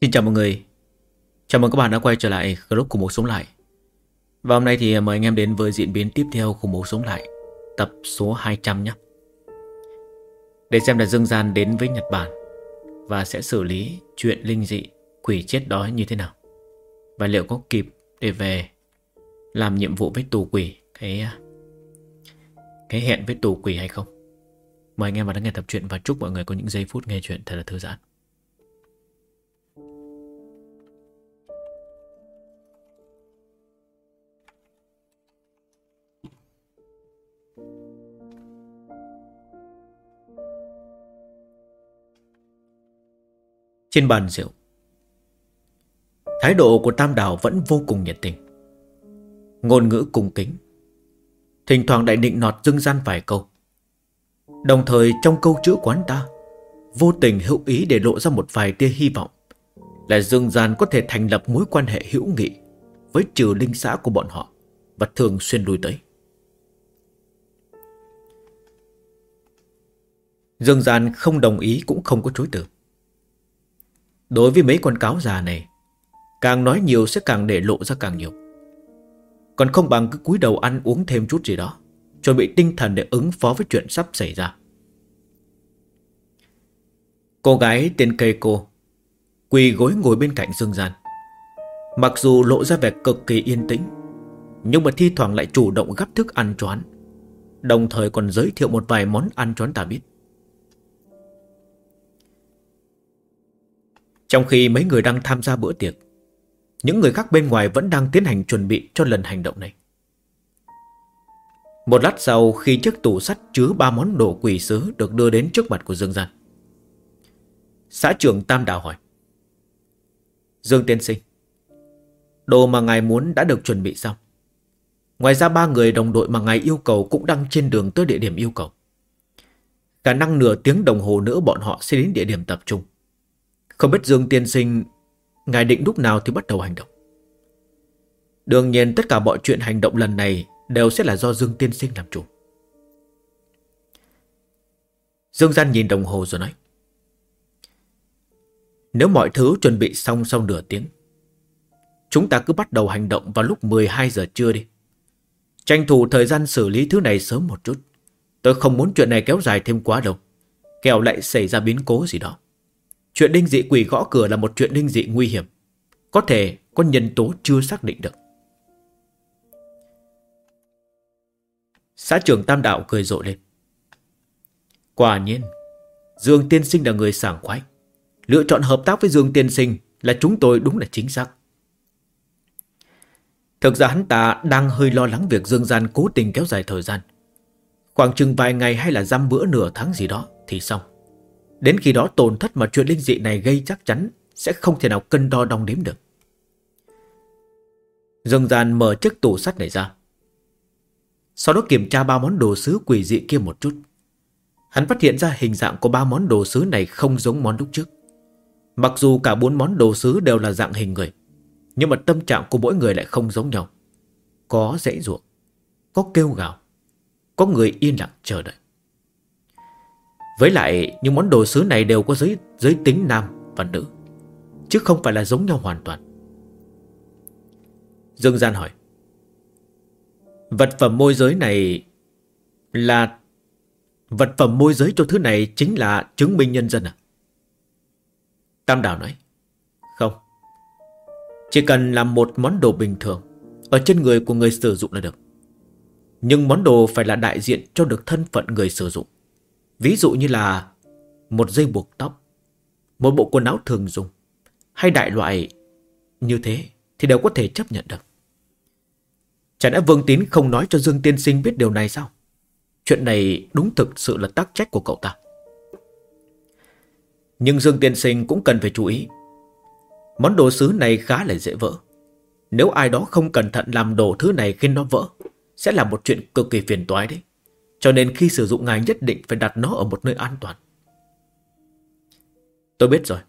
Xin chào mọi người. Chào mừng các bạn đã quay trở lại group Khủng Bố Sống Lại. Và hôm nay thì mời anh em đến với diễn biến tiếp theo Khủng Bố Sống Lại, tập số 200 nhé. Để xem là Dương Gian đến với Nhật Bản và sẽ xử lý chuyện linh dị quỷ chết đói như thế nào. Và liệu có kịp để về làm nhiệm vụ với tù quỷ, cái hẹn với tù quỷ hay không. Mời anh em vào lắng nghe tập truyện và chúc mọi người có những giây phút nghe chuyện thật là thư giãn. Trên bàn rượu, thái độ của Tam Đào vẫn vô cùng nhiệt tình, ngôn ngữ cung kính, thỉnh thoảng lại định nọt Dương Gian vài câu. Đồng thời trong câu chữ của hắn ta vô tình hữu ý để lộ ra một vài tia hy vọng là Dương Gian có thể thành lập mối quan hệ hữu nghị với trừ linh xã của bọn họ và thường xuyên lui tới. Dương Gian không đồng ý cũng không có chối từ. Đối với mấy con cáo già này, càng nói nhiều sẽ càng để lộ ra càng nhiều. Còn không bằng cứ cúi đầu ăn uống thêm chút gì đó, chuẩn bị tinh thần để ứng phó với chuyện sắp xảy ra. Cô gái tên Keiko quỳ gối ngồi bên cạnh Dương Gian. Mặc dù lộ ra vẻ cực kỳ yên tĩnh, nhưng mà thi thoảng lại chủ động gắp thức ăn cho hắn, đồng thời còn giới thiệu một vài món ăn cho hắn ta biết. Trong khi mấy người đang tham gia bữa tiệc, những người khác bên ngoài vẫn đang tiến hành chuẩn bị cho lần hành động này. Một lát sau, khi chiếc tủ sắt chứa 3 món đồ quỷ sứ được đưa đến trước mặt của Dương Gian, xã trưởng Tam Đào hỏi: Dương tiên sinh, đồ mà ngài muốn đã được chuẩn bị xong. Ngoài ra 3 người đồng đội mà ngài yêu cầu cũng đang trên đường tới địa điểm yêu cầu. Khả năng nửa tiếng đồng hồ nữa bọn họ sẽ đến địa điểm tập trung. Không biết Dương tiên sinh, ngài định lúc nào thì bắt đầu hành động? Đương nhiên tất cả mọi chuyện hành động lần này đều sẽ là do Dương tiên sinh làm chủ. Dương Gian nhìn đồng hồ rồi nói: Nếu mọi thứ chuẩn bị xong sau nửa tiếng, chúng ta cứ bắt đầu hành động vào lúc 12 giờ trưa đi. Tranh thủ thời gian xử lý thứ này sớm một chút. Tôi không muốn chuyện này kéo dài thêm quá lâu, kẻo lại xảy ra biến cố gì đó. Chuyện linh dị quỷ gõ cửa là một chuyện linh dị nguy hiểm, có thể có nhân tố chưa xác định được. Xã trưởng Tam Đạo cười rộ lên: Quả nhiên Dương tiên sinh là người sảng khoái. Lựa chọn hợp tác với Dương tiên sinh là chúng tôi đúng là chính xác. Thực ra hắn ta đang hơi lo lắng việc Dương Gian cố tình kéo dài thời gian. Khoảng chừng vài ngày hay là dăm bữa nửa tháng gì đó thì xong. Đến khi đó tổn thất mà chuyện linh dị này gây chắc chắn sẽ không thể nào cân đo đong đếm được. Dương Gian mở chiếc tủ sắt này ra, sau đó kiểm tra 3 món đồ sứ quỷ dị kia một chút. Hắn phát hiện ra hình dạng của 3 món đồ sứ này không giống món lúc trước. Mặc dù cả 4 món đồ sứ đều là dạng hình người, nhưng mà tâm trạng của mỗi người lại không giống nhau. Có giãy giụa, có kêu gào, có người yên lặng chờ đợi. Với lại những món đồ sứ này đều có giới tính nam và nữ, chứ không phải là giống nhau hoàn toàn. Dương Gian hỏi: Vật phẩm môi giới cho thứ này chính là chứng minh nhân dân à? Tam Đào nói: Không, chỉ cần làm một món đồ bình thường ở trên người của người sử dụng là được. Nhưng món đồ phải là đại diện cho được thân phận người sử dụng. Ví dụ như là một dây buộc tóc, một bộ quần áo thường dùng, hay đại loại như thế thì đều có thể chấp nhận được. Chả lẽ Vương Tín không nói cho Dương tiên sinh biết điều này sao? Chuyện này đúng thực sự là tắc trách của cậu ta. Nhưng Dương tiên sinh cũng cần phải chú ý. Món đồ sứ này khá là dễ vỡ. Nếu ai đó không cẩn thận làm đổ thứ này khi nó vỡ, sẽ là một chuyện cực kỳ phiền toái đấy. Cho nên khi sử dụng ngài nhất định phải đặt nó ở một nơi an toàn. Tôi biết rồi.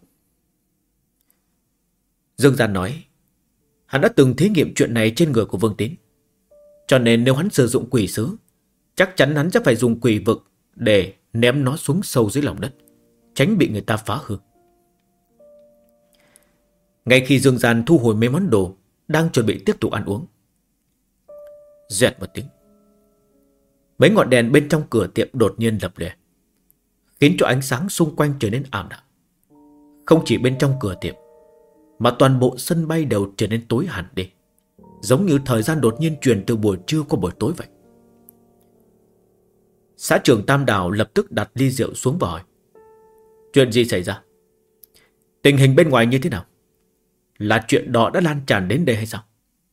Dương Gian nói: Hắn đã từng thí nghiệm chuyện này trên người của Vương Tín. Cho nên nếu hắn sử dụng quỷ sứ, chắc chắn hắn sẽ phải dùng quỷ vực để ném nó xuống sâu dưới lòng đất, tránh bị người ta phá hư. Ngay khi Dương Gian thu hồi mấy món đồ, đang chuẩn bị tiếp tục ăn uống, dẹt một tiếng, mấy ngọn đèn bên trong cửa tiệm đột nhiên lập lòe, khiến cho ánh sáng xung quanh trở nên ảm đạm. Không chỉ bên trong cửa tiệm, mà toàn bộ sân bay đều trở nên tối hẳn đi, giống như thời gian đột nhiên chuyển từ buổi trưa qua buổi tối vậy. Xã trưởng Tam Đào lập tức đặt ly rượu xuống và hỏi: chuyện gì xảy ra? Tình hình bên ngoài như thế nào? Là chuyện đó đã lan tràn đến đây hay sao?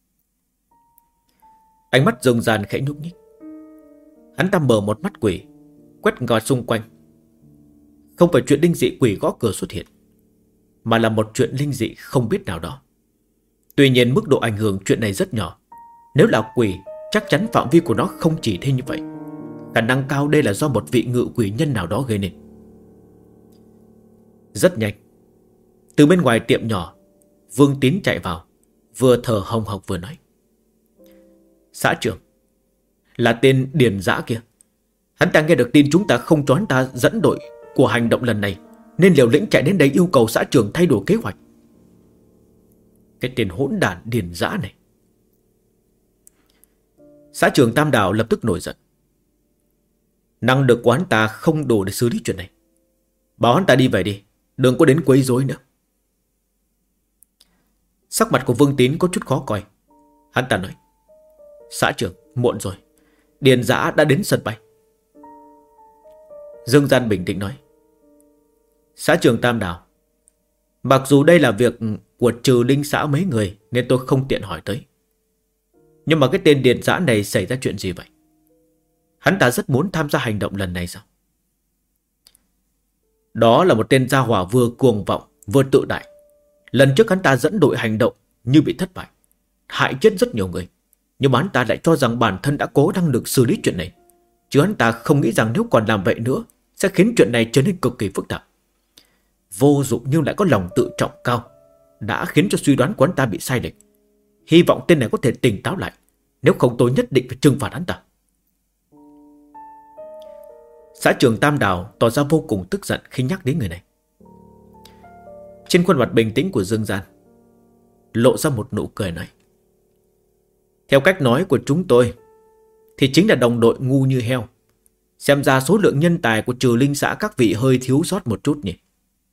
Ánh mắt Dương Gian khẽ nhúc nhích. Hắn ta mở một mắt quỷ, quét ngó xung quanh. Không phải chuyện linh dị quỷ gõ cửa xuất hiện, mà là một chuyện linh dị không biết nào đó. Tuy nhiên mức độ ảnh hưởng chuyện này rất nhỏ. Nếu là quỷ, chắc chắn phạm vi của nó không chỉ thế như vậy. Khả năng cao đây là do một vị ngự quỷ nhân nào đó gây nên. Rất nhanh, từ bên ngoài tiệm nhỏ, Vương Tín chạy vào, vừa thở hồng hộc vừa nói: xã trưởng, là tên Điền Dã kia. Hắn ta nghe được tin chúng ta không cho hắn ta dẫn đội của hành động lần này, nên liều lĩnh chạy đến đây yêu cầu xã trưởng thay đổi kế hoạch. Cái tên hỗn đản Điền Dã này. Xã trưởng Tam Đào lập tức nổi giận. Năng lực của hắn ta không đủ để xử lý chuyện này. Bảo hắn ta đi về đi, đừng có đến quấy rối nữa. Sắc mặt của Vương Tín có chút khó coi. Hắn ta nói: xã trưởng, muộn rồi, Điền Dã đã đến sân bay. Dương Gian bình tĩnh nói: xã trưởng Tam Đào, mặc dù đây là việc của trừ linh xã mấy người nên tôi không tiện hỏi tới, nhưng mà cái tên Điền Dã này xảy ra chuyện gì vậy? Hắn ta rất muốn tham gia hành động lần này sao? Đó là một tên gia hỏa vừa cuồng vọng vừa tự đại. Lần trước hắn ta dẫn đội hành động như bị thất bại, hại chết rất nhiều người. Nhưng mà hắn ta lại cho rằng bản thân đã cố năng lực xử lý chuyện này, chứ hắn ta không nghĩ rằng nếu còn làm vậy nữa sẽ khiến chuyện này trở nên cực kỳ phức tạp. Vô dụng nhưng lại có lòng tự trọng cao, đã khiến cho suy đoán của hắn ta bị sai lệch. Hy vọng tên này có thể tỉnh táo lại, nếu không tôi nhất định phải trừng phạt hắn ta. Xã trưởng Tam Đào tỏ ra vô cùng tức giận khi nhắc đến người này. Trên khuôn mặt bình tĩnh của Dương Gian lộ ra một nụ cười nói: theo cách nói của chúng tôi thì chính là đồng đội ngu như heo. Xem ra số lượng nhân tài của trừ linh xã các vị hơi thiếu sót một chút nhỉ.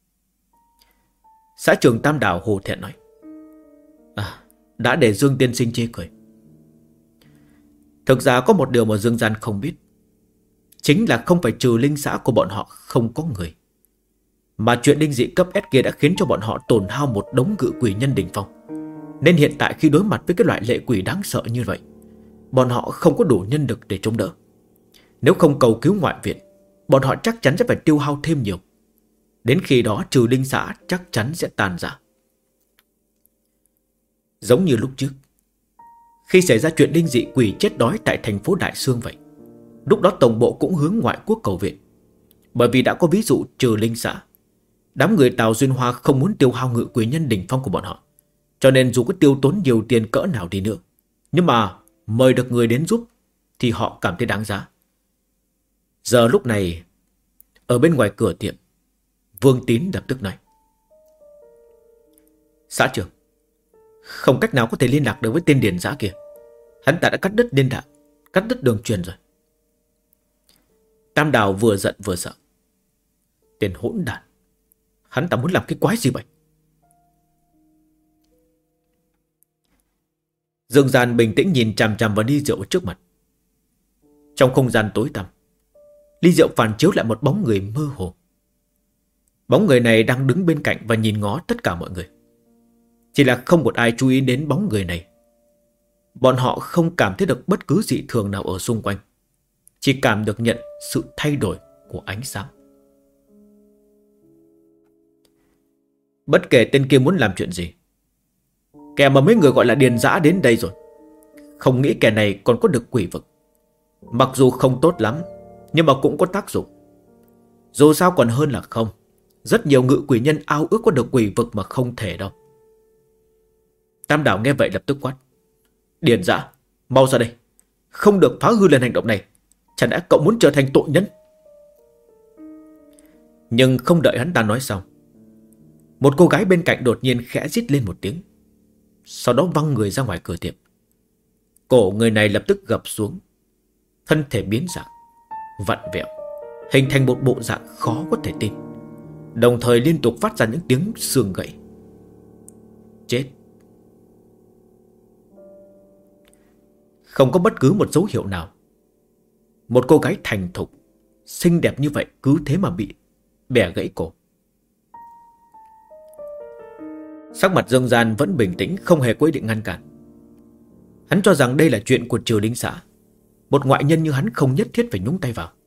Xã trưởng Tam Đào hổ thẹn nói: đã để Dương tiên sinh chê cười. Thực ra có một điều mà Dương Gian không biết, chính là không phải trừ linh xã của bọn họ không có người, mà chuyện linh dị cấp S kia đã khiến cho bọn họ tổn hao một đống ngự quỷ nhân đỉnh phong. Nên hiện tại khi đối mặt với cái loại lệ quỷ đáng sợ như vậy, bọn họ không có đủ nhân lực để chống đỡ. Nếu không cầu cứu ngoại viện, bọn họ chắc chắn sẽ phải tiêu hao thêm nhiều. Đến khi đó trừ linh xã chắc chắn sẽ tan rã. Giống như lúc trước, khi xảy ra chuyện linh dị quỷ chết đói tại thành phố Đại Sương vậy, lúc đó tổng bộ cũng hướng ngoại quốc cầu viện. Bởi vì đã có ví dụ trừ linh xã, đám người Tào Duyên Hoa không muốn tiêu hao ngự quỷ nhân đỉnh phong của bọn họ, cho nên dù có tiêu tốn nhiều tiền cỡ nào đi nữa, nhưng mà mời được người đến giúp thì họ cảm thấy đáng giá. Giờ lúc này, ở bên ngoài cửa tiệm, Vương Tín lập tức nói: xã trưởng, không cách nào có thể liên lạc được với tên Điền Dã kia. Hắn ta đã cắt đứt liên lạc, cắt đứt đường truyền rồi. Tam Đào vừa giận vừa sợ. Tên hỗn đản, hắn ta muốn làm cái quái gì vậy? Dương Gian bình tĩnh nhìn chằm chằm vào ly rượu trước mặt. Trong không gian tối tăm, ly rượu phản chiếu lại một bóng người mơ hồ. Bóng người này đang đứng bên cạnh và nhìn ngó tất cả mọi người. Chỉ là không một ai chú ý đến bóng người này. Bọn họ không cảm thấy được bất cứ dị thường nào ở xung quanh, chỉ cảm được nhận sự thay đổi của ánh sáng. Bất kể tên kia muốn làm chuyện gì, kẻ mà mấy người gọi là Điền Dã đến đây rồi, không nghĩ kẻ này còn có được quỷ vực. Mặc dù không tốt lắm, nhưng mà cũng có tác dụng. Dù sao còn hơn là không. Rất nhiều ngự quỷ nhân ao ước có được quỷ vực mà không thể đâu. Tam Đảo nghe vậy lập tức quát: Điền Dã, mau ra đây, không được phá hư lần hành động này. Chẳng lẽ cậu muốn trở thành tội nhân? Nhưng không đợi hắn ta nói xong, Một cô gái bên cạnh đột nhiên khẽ rít lên một tiếng, sau đó văng người ra ngoài cửa tiệm. Cổ người này lập tức gập xuống, thân thể biến dạng, vặn vẹo, hình thành một bộ dạng khó có thể tin, đồng thời liên tục phát ra những tiếng xương gãy. Chết. Không có bất cứ một dấu hiệu nào. Một cô gái thành thục, xinh đẹp như vậy cứ thế mà bị bẻ gãy cổ. Sắc mặt Dương Gian vẫn bình tĩnh, không hề có ý định ngăn cản. Hắn cho rằng đây là chuyện của Trừ Linh xã, một ngoại nhân như hắn không nhất thiết phải nhúng tay vào.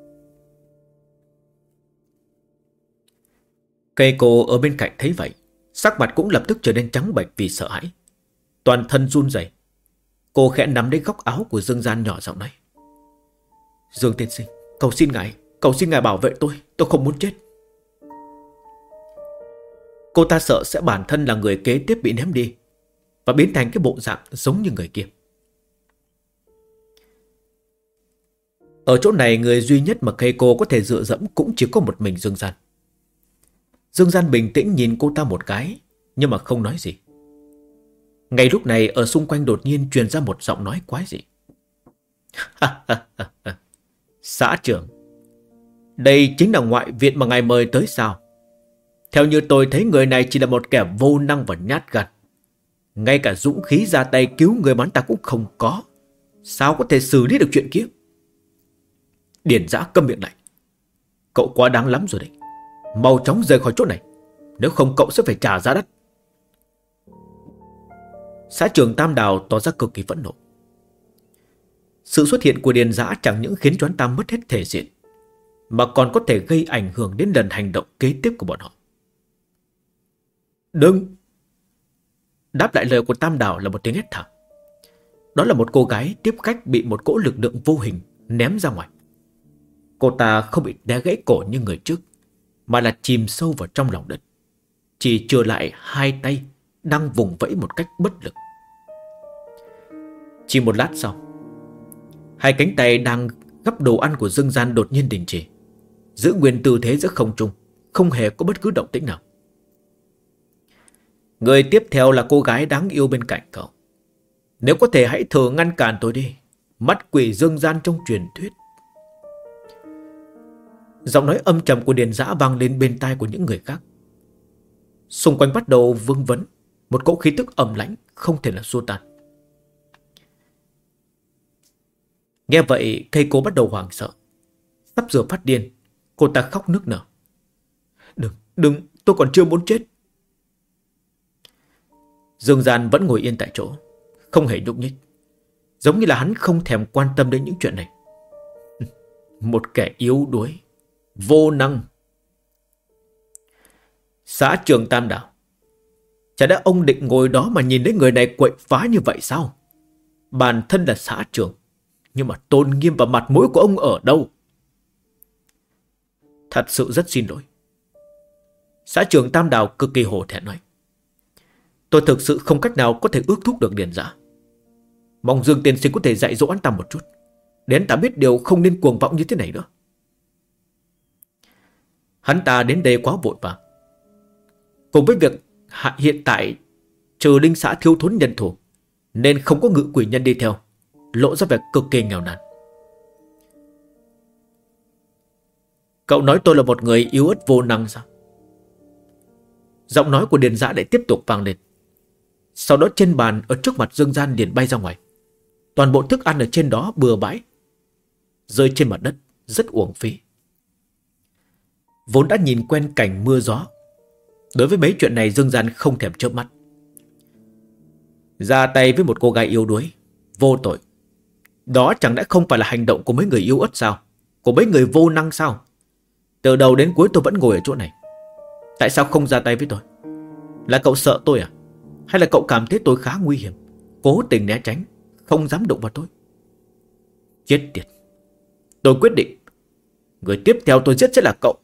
Cây cô ở bên cạnh thấy vậy, sắc mặt cũng lập tức trở nên trắng bệch vì sợ hãi, toàn thân run rẩy. Cô khẽ nắm lấy góc áo của Dương Gian, nhỏ giọng nói: Dương tiên sinh, cầu xin ngài bảo vệ tôi không muốn chết. Cô ta sợ sẽ bản thân là người kế tiếp bị ném đi và biến thành cái bộ dạng giống như người kia. Ở chỗ này, người duy nhất mà Keiko có thể dựa dẫm cũng chỉ có một mình Dương Gian. Dương Gian bình tĩnh nhìn cô ta một cái, nhưng mà không nói gì. Ngay lúc này, ở xung quanh đột nhiên truyền ra một giọng nói quái dị. Xã trưởng, đây chính là ngoại viện mà ngài mời tới sao? Theo như tôi thấy, người này chỉ là một kẻ vô năng và nhát gan. Ngay cả dũng khí ra tay cứu người bán ta cũng không có. Sao có thể xử lý được chuyện kia? Điền Dã, câm miệng lại. Cậu quá đáng lắm rồi đấy. Mau chóng rời khỏi chỗ này, nếu không cậu sẽ phải trả giá đắt. Xã trưởng Tam Đào tỏ ra cực kỳ phẫn nộ. Sự xuất hiện của Điền Dã chẳng những khiến cho hắn ta mất hết thể diện, mà còn có thể gây ảnh hưởng đến lần hành động kế tiếp của bọn họ. Đừng! Đáp lại lời của Tam Đào là một tiếng hét thảm. Đó là một cô gái tiếp khách bị một cỗ lực lượng vô hình ném ra ngoài. Cô ta không bị đè gãy cổ như người trước, mà là chìm sâu vào trong lòng đất, chỉ trừ lại hai tay đang vùng vẫy một cách bất lực. Chỉ một lát sau, hai cánh tay đang gắp đồ ăn của Dương Gian đột nhiên đình chỉ, giữ nguyên tư thế giữa không trung, không hề có bất cứ động tĩnh nào. Người tiếp theo là cô gái đáng yêu bên cạnh cậu. Nếu có thể hãy thử ngăn cản tôi đi, mắt quỷ Dương Gian trong truyền thuyết. Giọng nói âm trầm của Điền Dã vang lên bên tai của những người khác. Xung quanh bắt đầu vương vấn một cỗ khí tức ẩm lãnh không thể là xua tan. Nghe vậy, Keiko bắt đầu hoảng sợ, sắp sửa phát điên. Cô ta khóc nức nở. Đừng, tôi còn chưa muốn chết. Dương Gian vẫn ngồi yên tại chỗ, không hề nhúc nhích, giống như là hắn không thèm quan tâm đến những chuyện này. Một kẻ yếu đuối, vô năng. Xã trưởng Tam Đảo, chả đã ông định ngồi đó mà nhìn thấy người này quậy phá như vậy sao? Bản thân là xã trưởng, nhưng mà tôn nghiêm và mặt mũi của ông ở đâu? Thật sự rất xin lỗi. Xã trưởng Tam Đảo cực kỳ hổ thẹn nói. Tôi thực sự không cách nào có thể ước thúc được Điền Dã. Mong Dương tiên sinh có thể dạy dỗ anh ta một chút, để anh ta biết điều không nên cuồng vọng như thế này nữa. Hắn ta đến đây quá vội vàng, cùng với việc hiện tại Trừ Linh xã thiếu thốn nhân thủ, nên không có ngự quỷ nhân đi theo, lộ ra vẻ cực kỳ nghèo nàn. Cậu nói tôi là một người yếu ớt vô năng sao? Giọng nói của Điền Dã lại tiếp tục vang lên. Sau đó trên bàn ở trước mặt Dương Gian liền bay ra ngoài. Toàn bộ thức ăn ở trên đó bừa bãi, rơi trên mặt đất rất uổng phí. Vốn đã nhìn quen cảnh mưa gió, đối với mấy chuyện này Dương Gian không thèm chớp mắt. Ra tay với một cô gái yếu đuối, vô tội, đó chẳng lẽ không phải là hành động của mấy người yếu ớt sao? Của mấy người vô năng sao? Từ đầu đến cuối tôi vẫn ngồi ở chỗ này, tại sao không ra tay với tôi? Là cậu sợ tôi à? Hay là cậu cảm thấy tôi khá nguy hiểm, cố tình né tránh, không dám đụng vào tôi? Chết tiệt! Tôi quyết định, người tiếp theo tôi giết sẽ là cậu.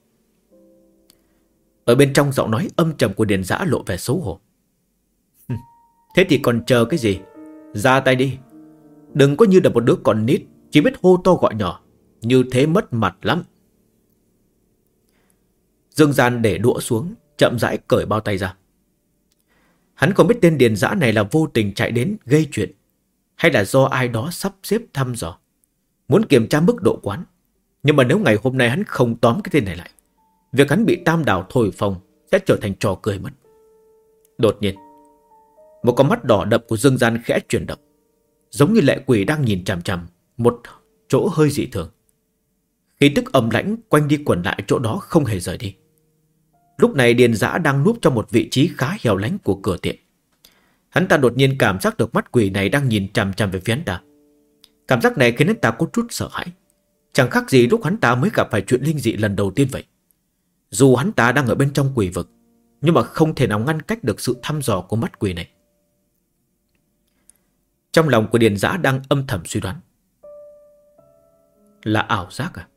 Ở bên trong giọng nói âm trầm của Điền Dã lộ vẻ xấu hổ. Thế thì còn chờ cái gì? Ra tay đi. Đừng có như là một đứa con nít chỉ biết hô to gọi nhỏ, như thế mất mặt lắm. Dương Gian để đũa xuống, chậm rãi cởi bao tay ra. Hắn không biết tên Điền Dã này là vô tình chạy đến gây chuyện, hay là do ai đó sắp xếp thăm dò, muốn kiểm tra mức độ quán. Nhưng mà nếu ngày hôm nay hắn không tóm cái tên này lại, việc hắn bị Tam Đảo thổi phồng sẽ trở thành trò cười mất. Đột nhiên, một con mắt đỏ đậm của Dương Gian khẽ chuyển động, giống như lệ quỷ đang nhìn chằm chằm một chỗ hơi dị thường. Khí tức âm lãnh quanh đi quẩn lại chỗ đó không hề rời đi. Lúc này Điền Dã đang núp trong một vị trí khá hẻo lánh của cửa tiệm. Hắn ta đột nhiên cảm giác được mắt quỷ này đang nhìn chằm chằm về phía hắn ta. Cảm giác này khiến hắn ta có chút sợ hãi, chẳng khác gì lúc hắn ta mới gặp phải chuyện linh dị lần đầu tiên vậy. Dù hắn ta đang ở bên trong quỷ vực, nhưng mà không thể nào ngăn cách được sự thăm dò của mắt quỷ này. Trong lòng của Điền Dã đang âm thầm suy đoán, là ảo giác à?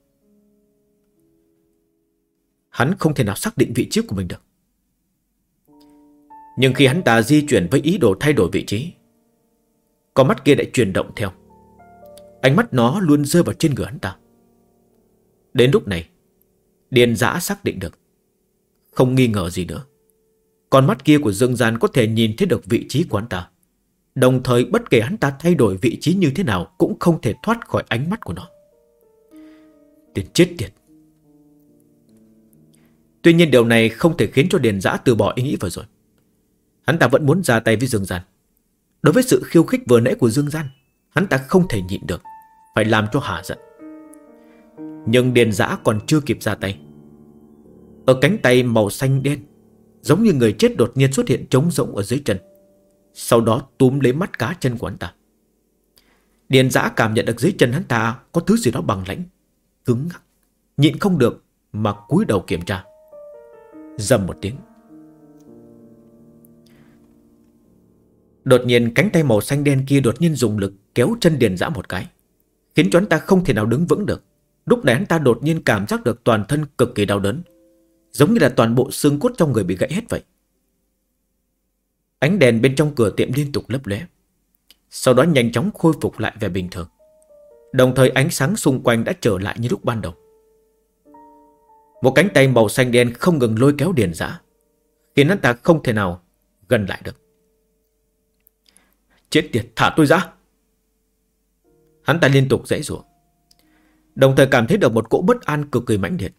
Hắn không thể nào xác định vị trí của mình được. Nhưng khi hắn ta di chuyển với ý đồ thay đổi vị trí, con mắt kia lại chuyển động theo. Ánh mắt nó luôn rơi vào trên người hắn ta. Đến lúc này, Điền Dã xác định được, không nghi ngờ gì nữa, con mắt kia của Dương Gian có thể nhìn thấy được vị trí của hắn ta. Đồng thời bất kể hắn ta thay đổi vị trí như thế nào cũng không thể thoát khỏi ánh mắt của nó. Tiền chết tiệt. Tuy nhiên điều này không thể khiến cho Điền Dã từ bỏ ý nghĩ vừa rồi. Hắn ta vẫn muốn ra tay với Dương Gian. Đối với sự khiêu khích vừa nãy của Dương Gian, hắn ta không thể nhịn được, phải làm cho hả giận. Nhưng Điền Dã còn chưa kịp ra tay, ở cánh tay màu xanh đen giống như người chết đột nhiên xuất hiện trống rỗng ở dưới chân, sau đó túm lấy mắt cá chân của hắn ta. Điền Dã cảm nhận được dưới chân hắn ta có thứ gì đó bằng lãnh, cứng ngắc, nhịn không được mà cúi đầu kiểm tra. Rầm một tiếng, đột nhiên cánh tay màu xanh đen kia đột nhiên dùng lực kéo chân Điền Dã một cái, khiến cho hắn ta không thể nào đứng vững được. Lúc này hắn ta đột nhiên cảm giác được toàn thân cực kỳ đau đớn, giống như là toàn bộ xương cốt trong người bị gãy hết vậy. Ánh đèn bên trong cửa tiệm liên tục lấp lóe, sau đó nhanh chóng khôi phục lại vẻ bình thường. Đồng thời ánh sáng xung quanh đã trở lại như lúc ban đầu. Một cánh tay màu xanh đen không ngừng lôi kéo Điền Dã, khiến hắn ta không thể nào gần lại được. Chết tiệt, thả tôi ra! Hắn ta liên tục giãy giụa, đồng thời cảm thấy được một cỗ bất an cực kỳ mãnh liệt.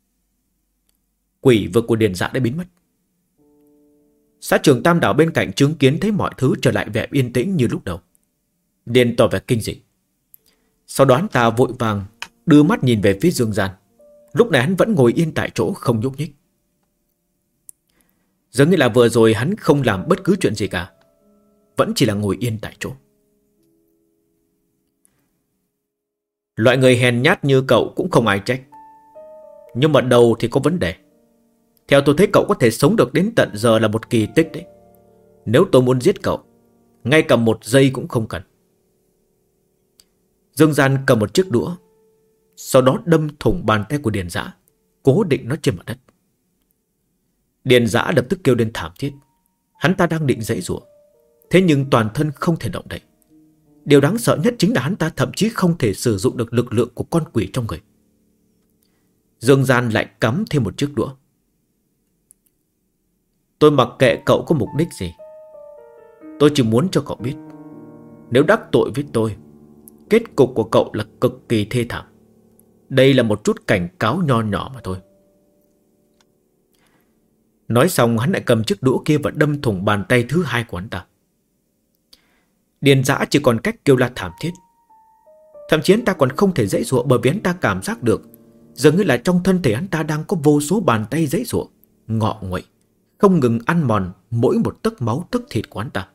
Quỷ vực của Điền Dã đã biến mất. Xã trưởng Tam Đảo bên cạnh chứng kiến thấy mọi thứ trở lại vẻ yên tĩnh như lúc đầu, liền tỏ vẻ kinh dị. Sau đó hắn ta vội vàng đưa mắt nhìn về phía Dương Gian. Lúc này hắn vẫn ngồi yên tại chỗ không nhúc nhích, giống như là vừa rồi hắn không làm bất cứ chuyện gì cả, vẫn chỉ là ngồi yên tại chỗ. Loại người hèn nhát như cậu cũng không ai trách, nhưng mà đầu thì có vấn đề. Theo tôi thấy cậu có thể sống được đến tận giờ là một kỳ tích đấy. Nếu tôi muốn giết cậu, ngay cả một giây cũng không cần. Dương Gian cầm một chiếc đũa, sau đó đâm thủng bàn tay của Điền Dã, cố định nó trên mặt đất. Điền Dã lập tức kêu lên thảm thiết. Hắn ta đang định giãy giụa, thế nhưng toàn thân không thể động đậy. Điều đáng sợ nhất chính là hắn ta thậm chí không thể sử dụng được lực lượng của con quỷ trong người. Dương Gian lại cắm thêm một chiếc đũa. Tôi mặc kệ cậu có mục đích gì, tôi chỉ muốn cho cậu biết, nếu đắc tội với tôi, kết cục của cậu là cực kỳ thê thảm. Đây là một chút cảnh cáo nho nhỏ mà thôi. Nói xong hắn lại cầm chiếc đũa kia và đâm thủng bàn tay thứ hai của hắn ta. Điền Dã chỉ còn cách kêu la thảm thiết. Thậm chí hắn ta còn không thể giãy giụa, bởi vì hắn ta cảm giác được dường như là trong thân thể hắn ta đang có vô số bàn tay giãy giụa, ngọ nguậy, không ngừng ăn mòn mỗi một tấc máu tấc thịt của hắn ta.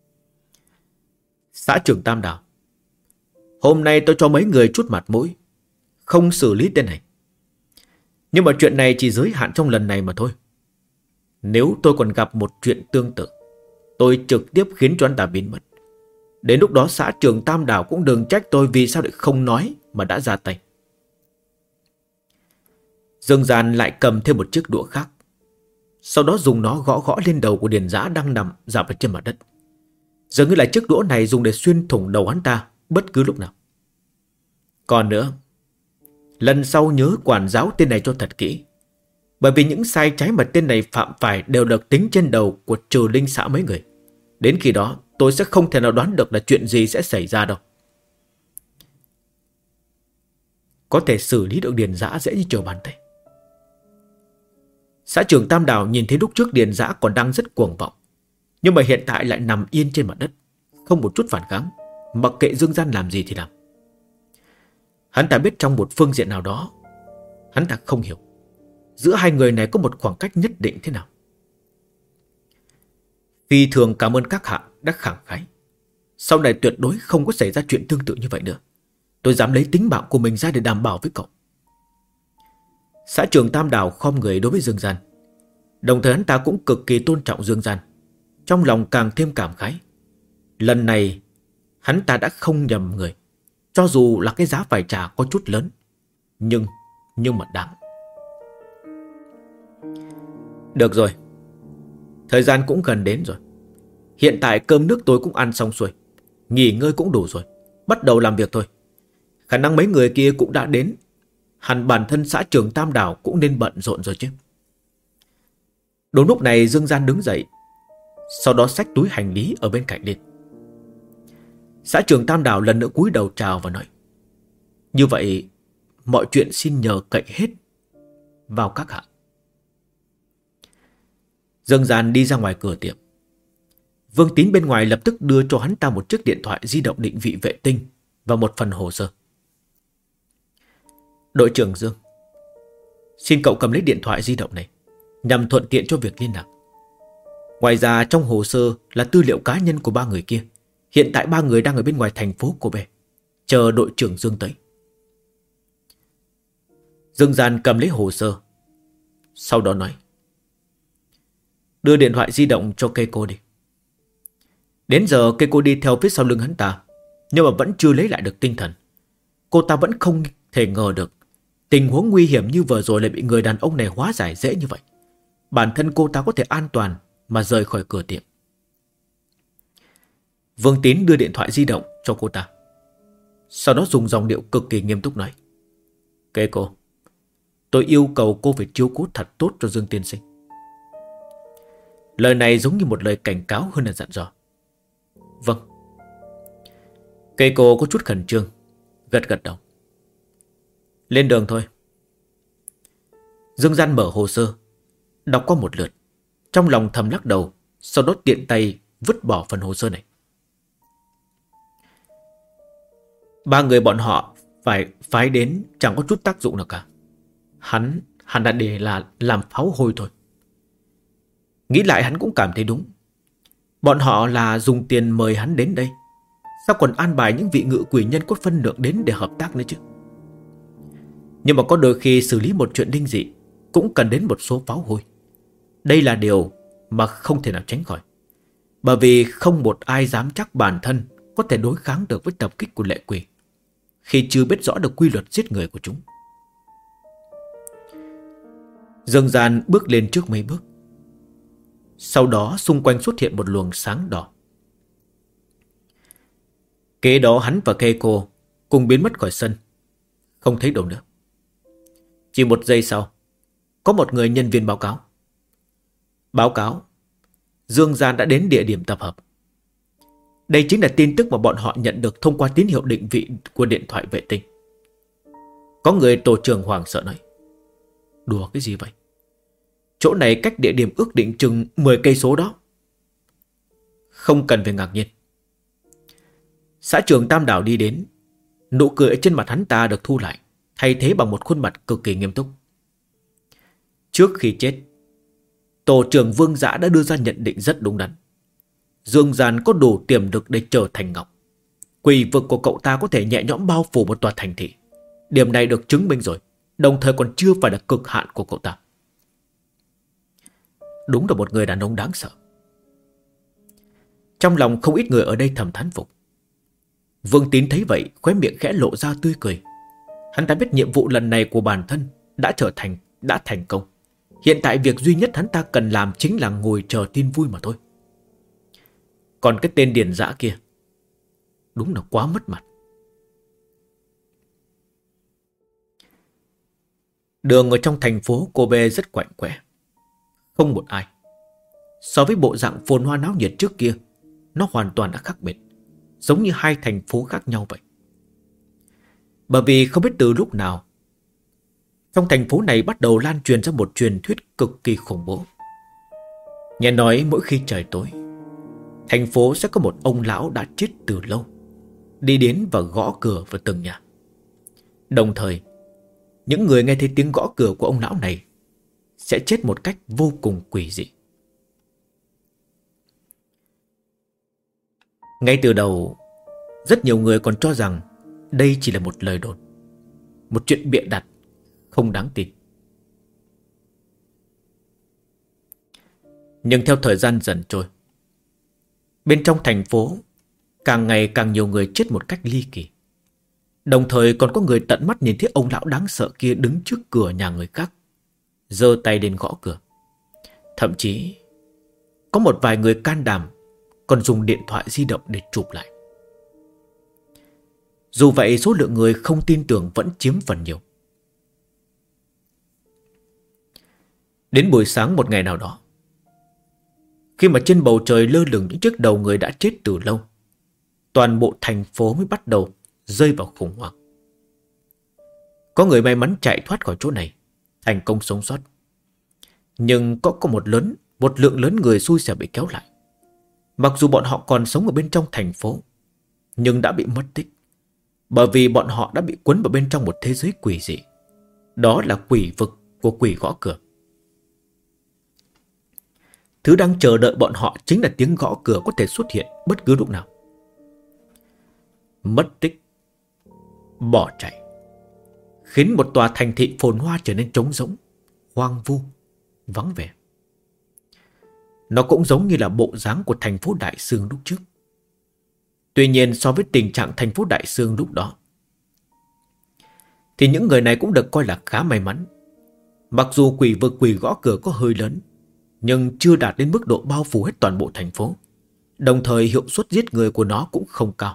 Xã trưởng Tam Đảo, hôm nay tôi cho mấy người chút mặt mũi, không xử lý tên này. Nhưng mà chuyện này chỉ giới hạn trong lần này mà thôi. Nếu tôi còn gặp một chuyện tương tự, tôi trực tiếp khiến cho hắn ta biến mất. Đến lúc đó xã trưởng Tam Đảo cũng đừng trách tôi vì sao lại không nói mà đã ra tay. Dương Gian lại cầm thêm một chiếc đũa khác, sau đó dùng nó gõ gõ lên đầu của Điền Dã đang nằm dạp ở trên mặt đất. Dường như là chiếc đũa này dùng để xuyên thủng đầu hắn ta bất cứ lúc nào. Còn nữa, lần sau nhớ quản giáo tên này cho thật kỹ. Bởi vì những sai trái mà tên này phạm phải đều được tính trên đầu của trừ linh xã mấy người. Đến khi đó tôi sẽ không thể nào đoán được là chuyện gì sẽ xảy ra đâu. Có thể xử lý được Điền Dã dễ như trở bàn tay. Xã trưởng Tam Đảo nhìn thấy lúc trước Điền Dã còn đang rất cuồng vọng, nhưng mà hiện tại lại nằm yên trên mặt đất, không một chút phản kháng, mặc kệ Dương Gian làm gì thì làm. Hắn ta biết trong một phương diện nào đó, hắn ta không hiểu giữa hai người này có một khoảng cách nhất định thế nào. Phi thường cảm ơn các hạ đã khẳng khái. Sau này tuyệt đối không có xảy ra chuyện tương tự như vậy nữa. Tôi dám lấy tính mạng của mình ra để đảm bảo với cậu. Xã trưởng Tam Đảo khom người đối với Dương Gian. Đồng thời hắn ta cũng cực kỳ tôn trọng Dương Gian, trong lòng càng thêm cảm khái. Lần này hắn ta đã không nhầm người, cho dù là cái giá phải trả có chút lớn, nhưng mà đáng. Được rồi, thời gian cũng gần đến rồi. Hiện tại cơm nước tôi cũng ăn xong xuôi, nghỉ ngơi cũng đủ rồi, bắt đầu làm việc thôi. Khả năng mấy người kia cũng đã đến, hẳn bản thân xã trưởng Tam Đảo cũng nên bận rộn rồi chứ. Đúng lúc này Dương Gian đứng dậy, sau đó xách túi hành lý ở bên cạnh lên. Xã trưởng Tam Đảo lần nữa cúi đầu chào và nói: như vậy mọi chuyện xin nhờ cậy hết vào các hạ. Dương Gian đi ra ngoài cửa tiệm. Vương Tín bên ngoài lập tức đưa cho hắn ta một chiếc điện thoại di động định vị vệ tinh và một phần hồ sơ. Đội trưởng Dương, xin cậu cầm lấy điện thoại di động này, nhằm thuận tiện cho việc liên lạc. Ngoài ra trong hồ sơ là tư liệu cá nhân của ba người kia. Hiện tại ba người đang ở bên ngoài thành phố Kobe, chờ đội trưởng Dương tới. Dương Gian cầm lấy hồ sơ, sau đó nói: đưa điện thoại di động cho Keiko đi. Đến giờ Keiko đi theo phía sau lưng hắn ta, nhưng mà vẫn chưa lấy lại được tinh thần. Cô ta vẫn không thể ngờ được tình huống nguy hiểm như vừa rồi lại bị người đàn ông này hóa giải dễ như vậy. Bản thân cô ta có thể an toàn mà rời khỏi cửa tiệm. Vương Tín đưa điện thoại di động cho cô ta, sau đó dùng giọng điệu cực kỳ nghiêm túc nói: Keiko, tôi yêu cầu cô phải chiếu cố thật tốt cho Dương tiên sinh. Lời này giống như một lời cảnh cáo hơn là dặn dò. Vâng. Keiko có chút khẩn trương, gật gật đầu. Lên đường thôi. Dương Gian mở hồ sơ, đọc qua một lượt, trong lòng thầm lắc đầu, sau đó tiện tay vứt bỏ phần hồ sơ này. Ba người bọn họ phải phái đến chẳng có chút tác dụng nào cả. Hắn đã để là làm pháo hôi thôi. Nghĩ lại hắn cũng cảm thấy đúng. Bọn họ là dùng tiền mời hắn đến đây, sao còn an bài những vị ngự quỷ nhân có phân lượng đến để hợp tác nữa chứ. Nhưng mà có đôi khi xử lý một chuyện linh dị cũng cần đến một số pháo hôi. Đây là điều mà không thể nào tránh khỏi, bởi vì không một ai dám chắc bản thân có thể đối kháng được với tập kích của lệ quỷ khi chưa biết rõ được quy luật giết người của chúng. Dương Gian bước lên trước mấy bước, sau đó xung quanh xuất hiện một luồng sáng đỏ. Kế đó hắn và Keiko cùng biến mất khỏi sân, không thấy đâu nữa. Chỉ một giây sau, có một người nhân viên báo cáo. Báo cáo, Dương Gian đã đến địa điểm tập hợp. Đây chính là tin tức mà bọn họ nhận được thông qua tín hiệu định vị của điện thoại vệ tinh. Có người tổ trưởng hoảng sợ nói: đùa cái gì vậy? Chỗ này cách địa điểm ước định chừng 10 cây số đó. Không cần phải ngạc nhiên. Xã trưởng Tam Đảo đi đến, nụ cười ở trên mặt hắn ta được thu lại, thay thế bằng một khuôn mặt cực kỳ nghiêm túc. Trước khi chết, tổ trưởng Vương Dã đã đưa ra nhận định rất đúng đắn. Dương Gian có đủ tiềm lực để trở thành ngọc. Quỷ vực của cậu ta có thể nhẹ nhõm bao phủ một tòa thành thị. Điểm này được chứng minh rồi, đồng thời còn chưa phải là cực hạn của cậu ta. Đúng là một người đàn ông đáng sợ. Trong lòng không ít người ở đây thầm thán phục. Vương Tín thấy vậy, khóe miệng khẽ lộ ra tươi cười. Hắn ta biết nhiệm vụ lần này của bản thân đã thành công. Hiện tại việc duy nhất hắn ta cần làm chính là ngồi chờ tin vui mà thôi. Còn cái tên Điền Dã kia, đúng là quá mất mặt. Đường ở trong thành phố Kobe rất quạnh quẽ, không một ai. So với bộ dạng phồn hoa náo nhiệt trước kia, nó hoàn toàn đã khác biệt, giống như hai thành phố khác nhau vậy. Bởi vì không biết từ lúc nào, trong thành phố này bắt đầu lan truyền ra một truyền thuyết cực kỳ khủng bố. Nghe nói mỗi khi trời tối, thành phố sẽ có một ông lão đã chết từ lâu đi đến và gõ cửa vào từng nhà. Đồng thời, những người nghe thấy tiếng gõ cửa của ông lão này sẽ chết một cách vô cùng quỷ dị. Ngay từ đầu, rất nhiều người còn cho rằng đây chỉ là một lời đồn, một chuyện bịa đặt, không đáng tin. Nhưng theo thời gian dần trôi, bên trong thành phố càng ngày càng nhiều người chết một cách ly kỳ. Đồng thời còn có người tận mắt nhìn thấy ông lão đáng sợ kia đứng trước cửa nhà người khác, giơ tay lên gõ cửa. Thậm chí có một vài người can đảm còn dùng điện thoại di động để chụp lại. Dù vậy, số lượng người không tin tưởng vẫn chiếm phần nhiều. Đến buổi sáng một ngày nào đó, khi mà trên bầu trời lơ lửng những chiếc đầu người đã chết từ lâu, toàn bộ thành phố mới bắt đầu rơi vào khủng hoảng. Có người may mắn chạy thoát khỏi chỗ này, thành công sống sót. Nhưng có một lượng lớn người xui xẻo bị kéo lại. Mặc dù bọn họ còn sống ở bên trong thành phố, nhưng đã bị mất tích, bởi vì bọn họ đã bị cuốn vào bên trong một thế giới quỷ dị. Đó là quỷ vực của quỷ gõ cửa. Thứ đang chờ đợi bọn họ chính là tiếng gõ cửa có thể xuất hiện bất cứ lúc nào. Mất tích, bỏ chạy, khiến một tòa thành thị phồn hoa trở nên trống rỗng, hoang vu, vắng vẻ. Nó cũng giống như là bộ dáng của thành phố Đại Sương lúc trước. Tuy nhiên so với tình trạng thành phố Đại Sương lúc đó, thì những người này cũng được coi là khá may mắn. Mặc dù quỷ vực quỷ gõ cửa có hơi lớn, nhưng chưa đạt đến mức độ bao phủ hết toàn bộ thành phố. Đồng thời hiệu suất giết người của nó cũng không cao.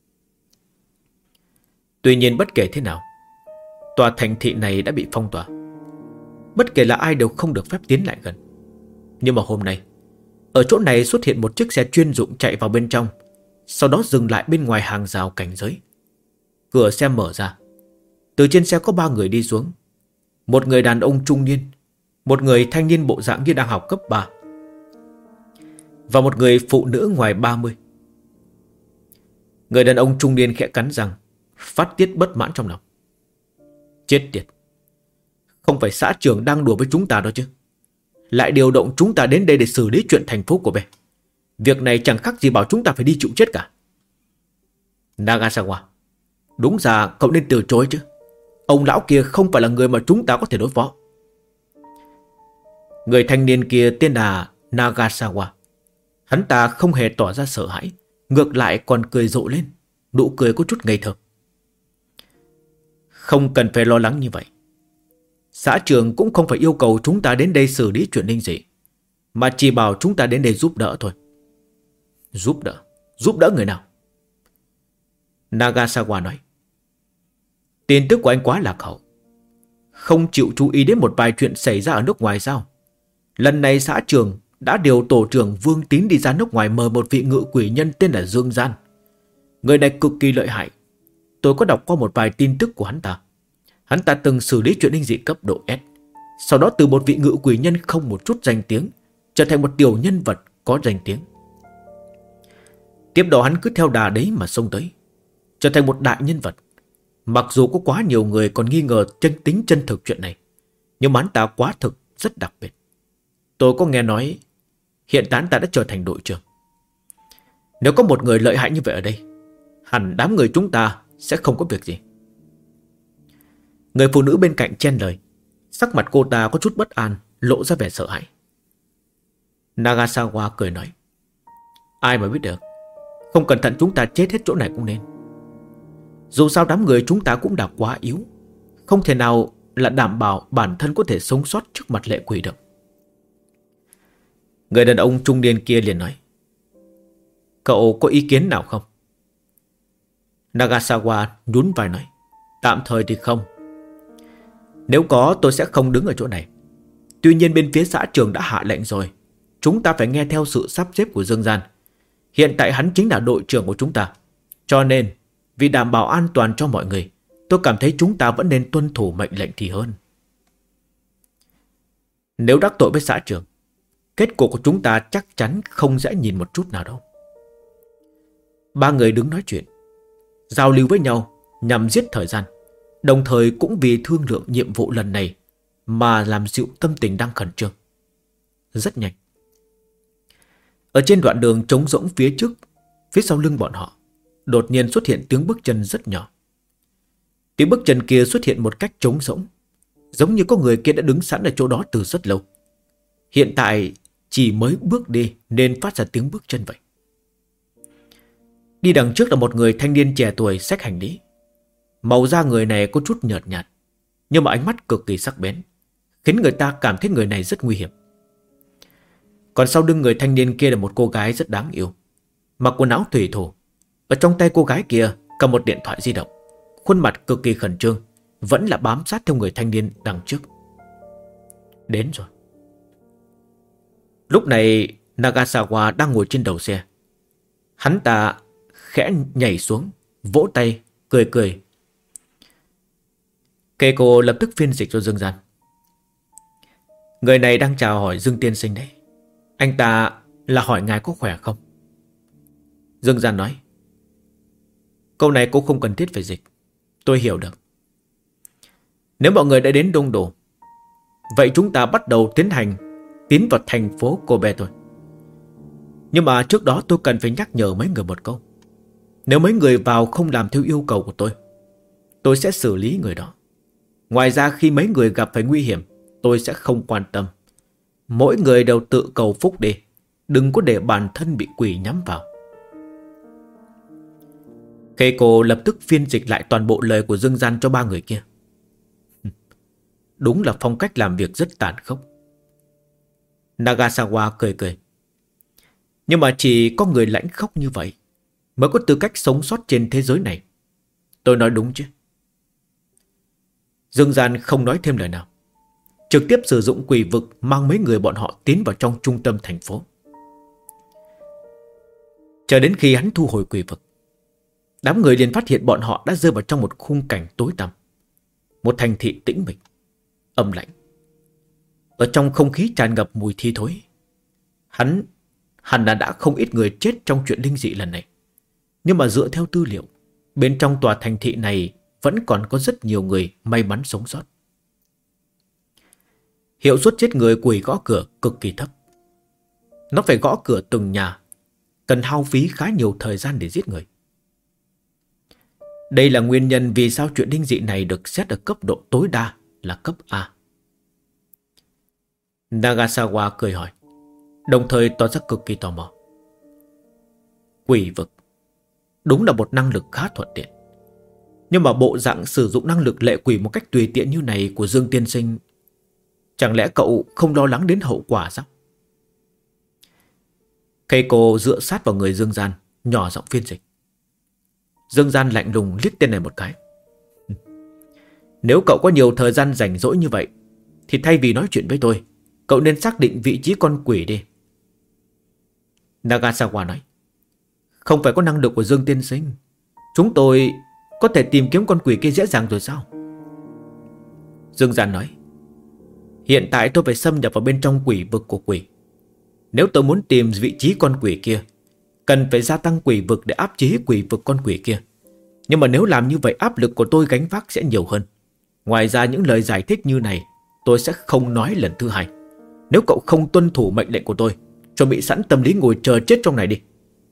Tuy nhiên bất kể thế nào, tòa thành thị này đã bị phong tỏa. Bất kể là ai đều không được phép tiến lại gần. Nhưng mà hôm nay, ở chỗ này xuất hiện một chiếc xe chuyên dụng chạy vào bên trong, sau đó dừng lại bên ngoài hàng rào cảnh giới. Cửa xe mở ra. Từ trên xe có 3 người đi xuống. Một người đàn ông trung niên, một người thanh niên bộ dạng như đang học cấp 3, và một người phụ nữ ngoài 30. Người đàn ông trung niên khẽ cắn răng, phát tiết bất mãn trong lòng. Chết tiệt, không phải xã trưởng đang đùa với chúng ta đó chứ? Lại điều động chúng ta đến đây để xử lý chuyện thành phố của bé. Việc này chẳng khác gì bảo chúng ta phải đi chịu chết cả. Nagasawa, đúng ra cậu nên từ chối chứ. Ông lão kia không phải là người mà chúng ta có thể đối phó. Người thanh niên kia tên là Nagasawa. Hắn ta không hề tỏ ra sợ hãi, ngược lại còn cười rộ lên, nụ cười có chút ngây thơ. Không cần phải lo lắng như vậy. Xã trưởng cũng không phải yêu cầu chúng ta đến đây xử lý chuyện linh dị, mà chỉ bảo chúng ta đến đây giúp đỡ thôi. Giúp đỡ? Giúp đỡ người nào? Nagasawa nói. Tin tức của anh quá lạc hậu, không chịu chú ý đến một vài chuyện xảy ra ở nước ngoài sao? Lần này xã trưởng đã điều tổ trưởng Vương Tín đi ra nước ngoài mời một vị ngự quỷ nhân tên là Dương Gian. Người này cực kỳ lợi hại. Tôi có đọc qua một vài tin tức của hắn ta. Hắn ta từng xử lý chuyện linh dị cấp độ S, sau đó từ một vị ngự quỷ nhân không một chút danh tiếng trở thành một tiểu nhân vật có danh tiếng. Tiếp đó hắn cứ theo đà đấy mà xông tới, trở thành một đại nhân vật. Mặc dù có quá nhiều người còn nghi ngờ tính chân thực chuyện này, nhưng hắn ta quá thực, rất đặc biệt. Tôi có nghe nói hiện tại hắn ta đã trở thành đội trưởng. Nếu có một người lợi hại như vậy ở đây, hẳn đám người chúng ta sẽ không có việc gì. Người phụ nữ bên cạnh chen lời. Sắc mặt cô ta có chút bất an, lộ ra vẻ sợ hãi. Nagasawa cười nói. Ai mà biết được, không cẩn thận chúng ta chết hết chỗ này cũng nên. Dù sao đám người chúng ta cũng đã quá yếu, không thể nào là đảm bảo bản thân có thể sống sót trước mặt lệ quỷ được. Người đàn ông trung niên kia liền nói. Cậu có ý kiến nào không? Nagasawa nhún vai nói. Tạm thời thì không. Nếu có tôi sẽ không đứng ở chỗ này. Tuy nhiên bên phía xã trường đã hạ lệnh rồi. Chúng ta phải nghe theo sự sắp xếp của Dương Gian. Hiện tại hắn chính là đội trưởng của chúng ta. Cho nên vì đảm bảo an toàn cho mọi người, tôi cảm thấy chúng ta vẫn nên tuân thủ mệnh lệnh thì hơn. Nếu đắc tội với xã trưởng, kết cục của chúng ta chắc chắn không dễ nhìn một chút nào đâu. Ba người đứng nói chuyện, giao lưu với nhau nhằm giết thời gian, đồng thời cũng vì thương lượng nhiệm vụ lần này mà làm dịu tâm tình đang khẩn trương. Rất nhanh, ở trên đoạn đường trống rỗng phía trước, phía sau lưng bọn họ đột nhiên xuất hiện tiếng bước chân rất nhỏ. Tiếng bước chân kia xuất hiện một cách trống rỗng, giống như có người kia đã đứng sẵn ở chỗ đó từ rất lâu. Hiện tại chỉ mới bước đi nên phát ra tiếng bước chân vậy. Đi đằng trước là một người thanh niên trẻ tuổi xách hành lý. Màu da người này có chút nhợt nhạt, nhưng mà ánh mắt cực kỳ sắc bén, khiến người ta cảm thấy người này rất nguy hiểm. Còn sau lưng người thanh niên kia là một cô gái rất đáng yêu, mặc quần áo thủy thủ. Ở trong tay cô gái kia cầm một điện thoại di động, khuôn mặt cực kỳ khẩn trương, vẫn là bám sát theo người thanh niên đằng trước. Đến rồi. Lúc này Nagasawa đang ngồi trên đầu xe. Hắn ta khẽ nhảy xuống, vỗ tay, cười cười. Keiko lập tức phiên dịch cho Dương Gian. Người này đang chào hỏi Dương tiên sinh đấy. Anh ta là hỏi ngài có khỏe không? Dương Gian nói. Câu này cô không cần thiết phải dịch. Tôi hiểu được. Nếu mọi người đã đến đông đủ, vậy chúng ta bắt đầu tiến vào thành phố Kobe thôi. Nhưng mà trước đó tôi cần phải nhắc nhở mấy người một câu. Nếu mấy người vào không làm theo yêu cầu của tôi sẽ xử lý người đó. Ngoài ra khi mấy người gặp phải nguy hiểm, tôi sẽ không quan tâm. Mỗi người đều tự cầu phúc đi, đừng có để bản thân bị quỷ nhắm vào. Keiko lập tức phiên dịch lại toàn bộ lời của Dương Gian cho ba người kia. Đúng là phong cách làm việc rất tàn khốc. Nagasawa cười cười. Nhưng mà chỉ có người lãnh khốc như vậy mới có tư cách sống sót trên thế giới này. Tôi nói đúng chứ? Dương Gian không nói thêm lời nào, trực tiếp sử dụng quỷ vực mang mấy người bọn họ tiến vào trong trung tâm thành phố. Chờ đến khi hắn thu hồi quỷ vực, đám người liền phát hiện bọn họ đã rơi vào trong một khung cảnh tối tăm. Một thành thị tĩnh mịch, âm lạnh. Ở trong không khí tràn ngập mùi thi thối. Hẳn là đã không ít người chết trong chuyện linh dị lần này. Nhưng mà dựa theo tư liệu, bên trong tòa thành thị này vẫn còn có rất nhiều người may mắn sống sót. Hiệu suất giết người quỷ gõ cửa cực kỳ thấp. Nó phải gõ cửa từng nhà, cần hao phí khá nhiều thời gian để giết người. Đây là nguyên nhân vì sao chuyện linh dị này được xét ở cấp độ tối đa là cấp A. Nagasawa cười hỏi, đồng thời tỏ ra cực kỳ tò mò. Quỷ vực đúng là một năng lực khá thuận tiện. Nhưng mà bộ dạng sử dụng năng lực lệ quỷ một cách tùy tiện như này của Dương tiên sinh, chẳng lẽ cậu không lo lắng đến hậu quả sao? Keiko dựa sát vào người Dương Gian, nhỏ giọng phiên dịch. Dương Gian lạnh lùng liếc tên này một cái. Nếu cậu có nhiều thời gian rảnh rỗi như vậy, thì thay vì nói chuyện với tôi, cậu nên xác định vị trí con quỷ đi. Nagasawa nói. Không phải có năng lực của Dương tiên sinh, chúng tôi có thể tìm kiếm con quỷ kia dễ dàng rồi sao? Dương Gian nói. Hiện tại tôi phải xâm nhập vào bên trong quỷ vực của quỷ. Nếu tôi muốn tìm vị trí con quỷ kia, cần phải gia tăng quỷ vực để áp chế quỷ vực con quỷ kia. Nhưng mà nếu làm như vậy, áp lực của tôi gánh vác sẽ nhiều hơn. Ngoài ra những lời giải thích như này tôi sẽ không nói lần thứ hai. Nếu cậu không tuân thủ mệnh lệnh của tôi, chuẩn bị sẵn tâm lý ngồi chờ chết trong này đi.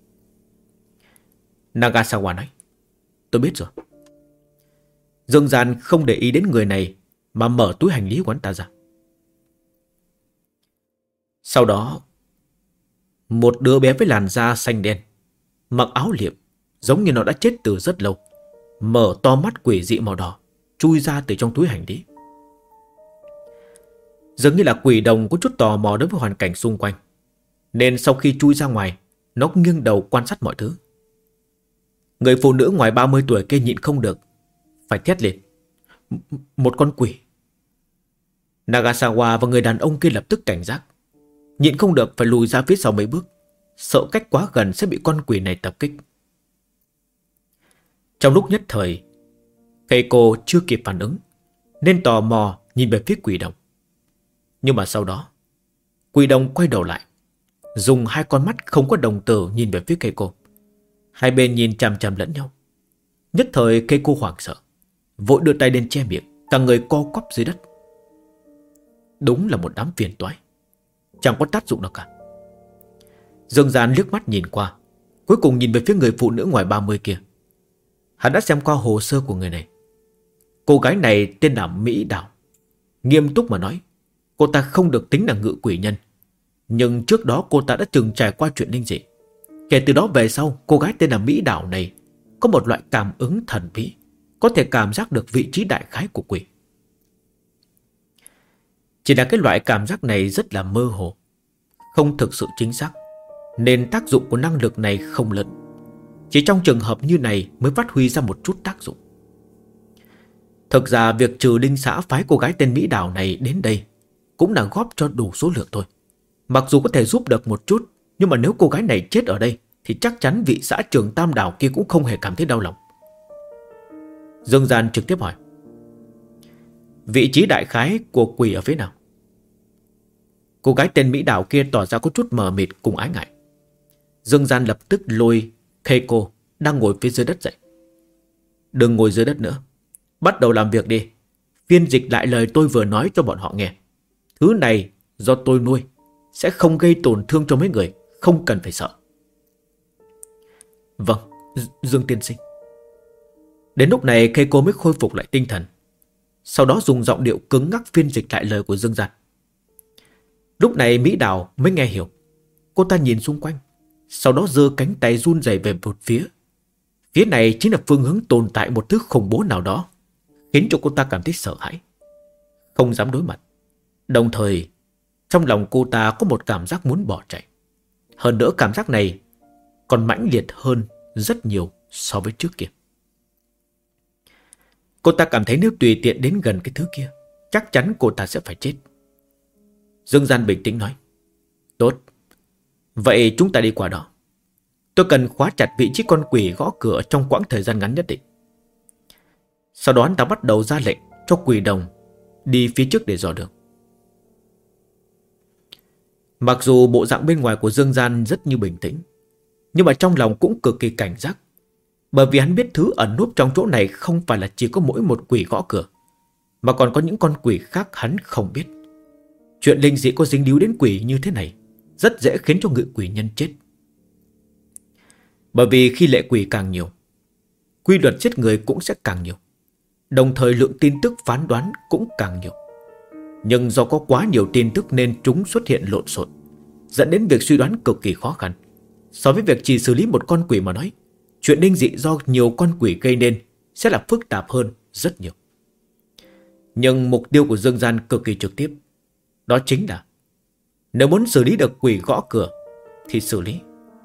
Nagasawa nói. Tôi biết rồi. Dương Gian không để ý đến người này mà mở túi hành lý của hắn ta ra. Sau đó, một đứa bé với làn da xanh đen, mặc áo liệm, giống như nó đã chết từ rất lâu, mở to mắt quỷ dị màu đỏ, chui ra từ trong túi hành lý. Dường như là quỷ đồng có chút tò mò đối với hoàn cảnh xung quanh, nên sau khi chui ra ngoài, nó nghiêng đầu quan sát mọi thứ. Người phụ nữ ngoài 30 tuổi kia nhịn không được, phải thét lên. Một con quỷ. Nagasawa và người đàn ông kia lập tức cảnh giác, nhịn không được phải lùi ra phía sau mấy bước, sợ cách quá gần sẽ bị con quỷ này tập kích. Trong lúc nhất thời, Keiko chưa kịp phản ứng nên tò mò nhìn về phía quỷ đồng. Nhưng mà sau đó, quỷ đồng quay đầu lại, dùng hai con mắt không có đồng tử nhìn về phía Keiko. Hai bên nhìn chằm chằm lẫn nhau. Nhất thời Keiko hoảng sợ, vội đưa tay lên che miệng, cả người co quắp dưới đất. Đúng là một đám phiền toái, chẳng có tác dụng nào cả. Dương Gian liếc mắt nhìn qua, cuối cùng nhìn về phía người phụ nữ ngoài 30 kia. Hắn đã xem qua hồ sơ của người này. Cô gái này tên là Mỹ Đào. Nghiêm túc mà nói, cô ta không được tính là ngự quỷ nhân, nhưng trước đó cô ta đã từng trải qua chuyện linh dị. Kể từ đó về sau, cô gái tên là Mỹ Đào này có một loại cảm ứng thần bí, có thể cảm giác được vị trí đại khái của quỷ. Chỉ là cái loại cảm giác này rất là mơ hồ, không thực sự chính xác, nên tác dụng của năng lực này không lớn. Chỉ trong trường hợp như này mới phát huy ra một chút tác dụng. Thực ra việc trừ đinh xã phái cô gái tên Mỹ Đào này đến đây cũng là góp cho đủ số lượng thôi. Mặc dù có thể giúp được một chút, nhưng mà nếu cô gái này chết ở đây thì chắc chắn vị xã trưởng Tam Đảo kia cũng không hề cảm thấy đau lòng. Dương Gian trực tiếp hỏi, vị trí đại khái của quỷ ở phía nào? Cô gái tên Mỹ Đào kia tỏ ra có chút mờ mịt cùng ái ngại. Dương Gian lập tức lôi Keiko đang ngồi phía dưới đất dậy. Đừng ngồi dưới đất nữa, bắt đầu làm việc đi. Phiên dịch lại lời tôi vừa nói cho bọn họ nghe. Thứ này do tôi nuôi, sẽ không gây tổn thương cho mấy người, không cần phải sợ. Vâng, Dương tiên sinh. Đến lúc này Keiko mới khôi phục lại tinh thần, sau đó dùng giọng điệu cứng ngắc phiên dịch lại lời của Dương Gian. Lúc này Mỹ Đào mới nghe hiểu. Cô ta nhìn xung quanh, sau đó giơ cánh tay run rẩy về một phía. Phía này chính là phương hướng tồn tại một thứ khủng bố nào đó, khiến cho cô ta cảm thấy sợ hãi, không dám đối mặt. Đồng thời trong lòng cô ta có một cảm giác muốn bỏ chạy. Hơn nữa cảm giác này còn mãnh liệt hơn rất nhiều so với trước kia. Cô ta cảm thấy nếu tùy tiện đến gần cái thứ kia, chắc chắn cô ta sẽ phải chết. Dương Gian bình tĩnh nói, tốt, vậy chúng ta đi qua đó. Tôi cần khóa chặt vị trí con quỷ gõ cửa trong quãng thời gian ngắn nhất định. Sau đó anh ta bắt đầu ra lệnh cho quỷ đồng đi phía trước để dò đường. Mặc dù bộ dạng bên ngoài của Dương Gian rất như bình tĩnh, nhưng mà trong lòng cũng cực kỳ cảnh giác. Bởi vì hắn biết thứ ẩn núp trong chỗ này không phải là chỉ có mỗi một quỷ gõ cửa, mà còn có những con quỷ khác hắn không biết. Chuyện linh dị có dính líu đến quỷ như thế này rất dễ khiến cho ngự quỷ nhân chết. Bởi vì khi lệ quỷ càng nhiều, quy luật giết người cũng sẽ càng nhiều, đồng thời lượng tin tức phán đoán cũng càng nhiều. Nhưng do có quá nhiều tin tức nên chúng xuất hiện lộn xộn, dẫn đến việc suy đoán cực kỳ khó khăn. So với việc chỉ xử lý một con quỷ mà nói, chuyện linh dị do nhiều con quỷ gây nên sẽ là phức tạp hơn rất nhiều. Nhưng mục tiêu của Dương Gian cực kỳ trực tiếp. Đó chính là nếu muốn xử lý được quỷ gõ cửa thì xử lý,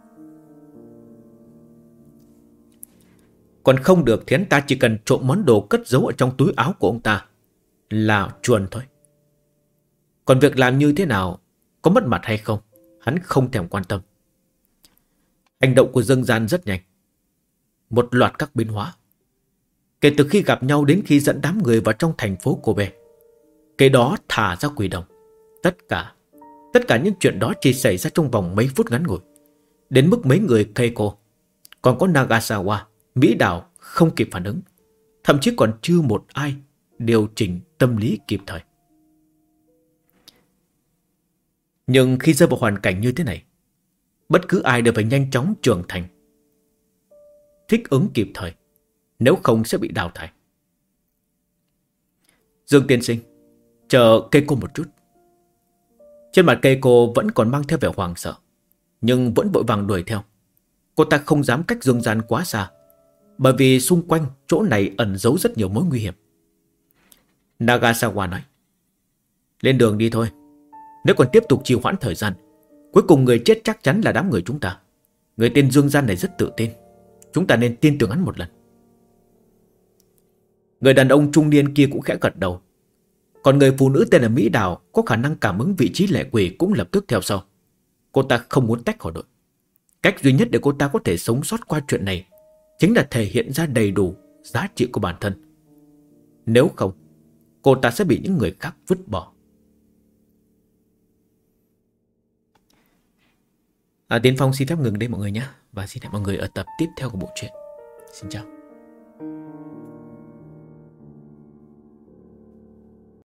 còn không được thì hắn ta chỉ cần trộm món đồ cất giấu ở trong túi áo của ông ta là chuồn thôi. Còn việc làm như thế nào, có mất mặt hay không, hắn không thèm quan tâm. Hành động của Dương Gian rất nhanh, một loạt các biến hóa. Kể từ khi gặp nhau đến khi dẫn đám người vào trong thành phố Kobe, kế đó thả ra quỷ đồng, tất cả những chuyện đó chỉ xảy ra trong vòng mấy phút ngắn ngủi. Đến mức mấy người Keiko, còn có Nagasawa, Mỹ Đào không kịp phản ứng, thậm chí còn chưa một ai điều chỉnh tâm lý kịp thời. Nhưng khi rơi vào hoàn cảnh như thế này, bất cứ ai đều phải nhanh chóng trưởng thành, thích ứng kịp thời, nếu không sẽ bị đào thải. Dương tiên sinh, chờ Keiko một chút. Trên mặt Keiko vẫn còn mang theo vẻ hoảng sợ, nhưng vẫn vội vàng đuổi theo. Cô ta không dám cách Dương Gian quá xa, bởi vì xung quanh chỗ này ẩn giấu rất nhiều mối nguy hiểm. Nagasawa nói, lên đường đi thôi. Nếu còn tiếp tục trì hoãn thời gian, cuối cùng người chết chắc chắn là đám người chúng ta. Người tên Dương Gian này rất tự tin, chúng ta nên tin tưởng hắn một lần. Người đàn ông trung niên kia cũng khẽ gật đầu. Còn người phụ nữ tên là Mỹ Đào có khả năng cảm ứng vị trí lệ quỷ cũng lập tức theo sau. Cô ta không muốn tách khỏi đội. Cách duy nhất để cô ta có thể sống sót qua chuyện này chính là thể hiện ra đầy đủ giá trị của bản thân. Nếu không, cô ta sẽ bị những người khác vứt bỏ. Tiến Phong xin phép ngừng đây mọi người nhé. Và xin hẹn mọi người ở tập tiếp theo của bộ truyện. Xin chào.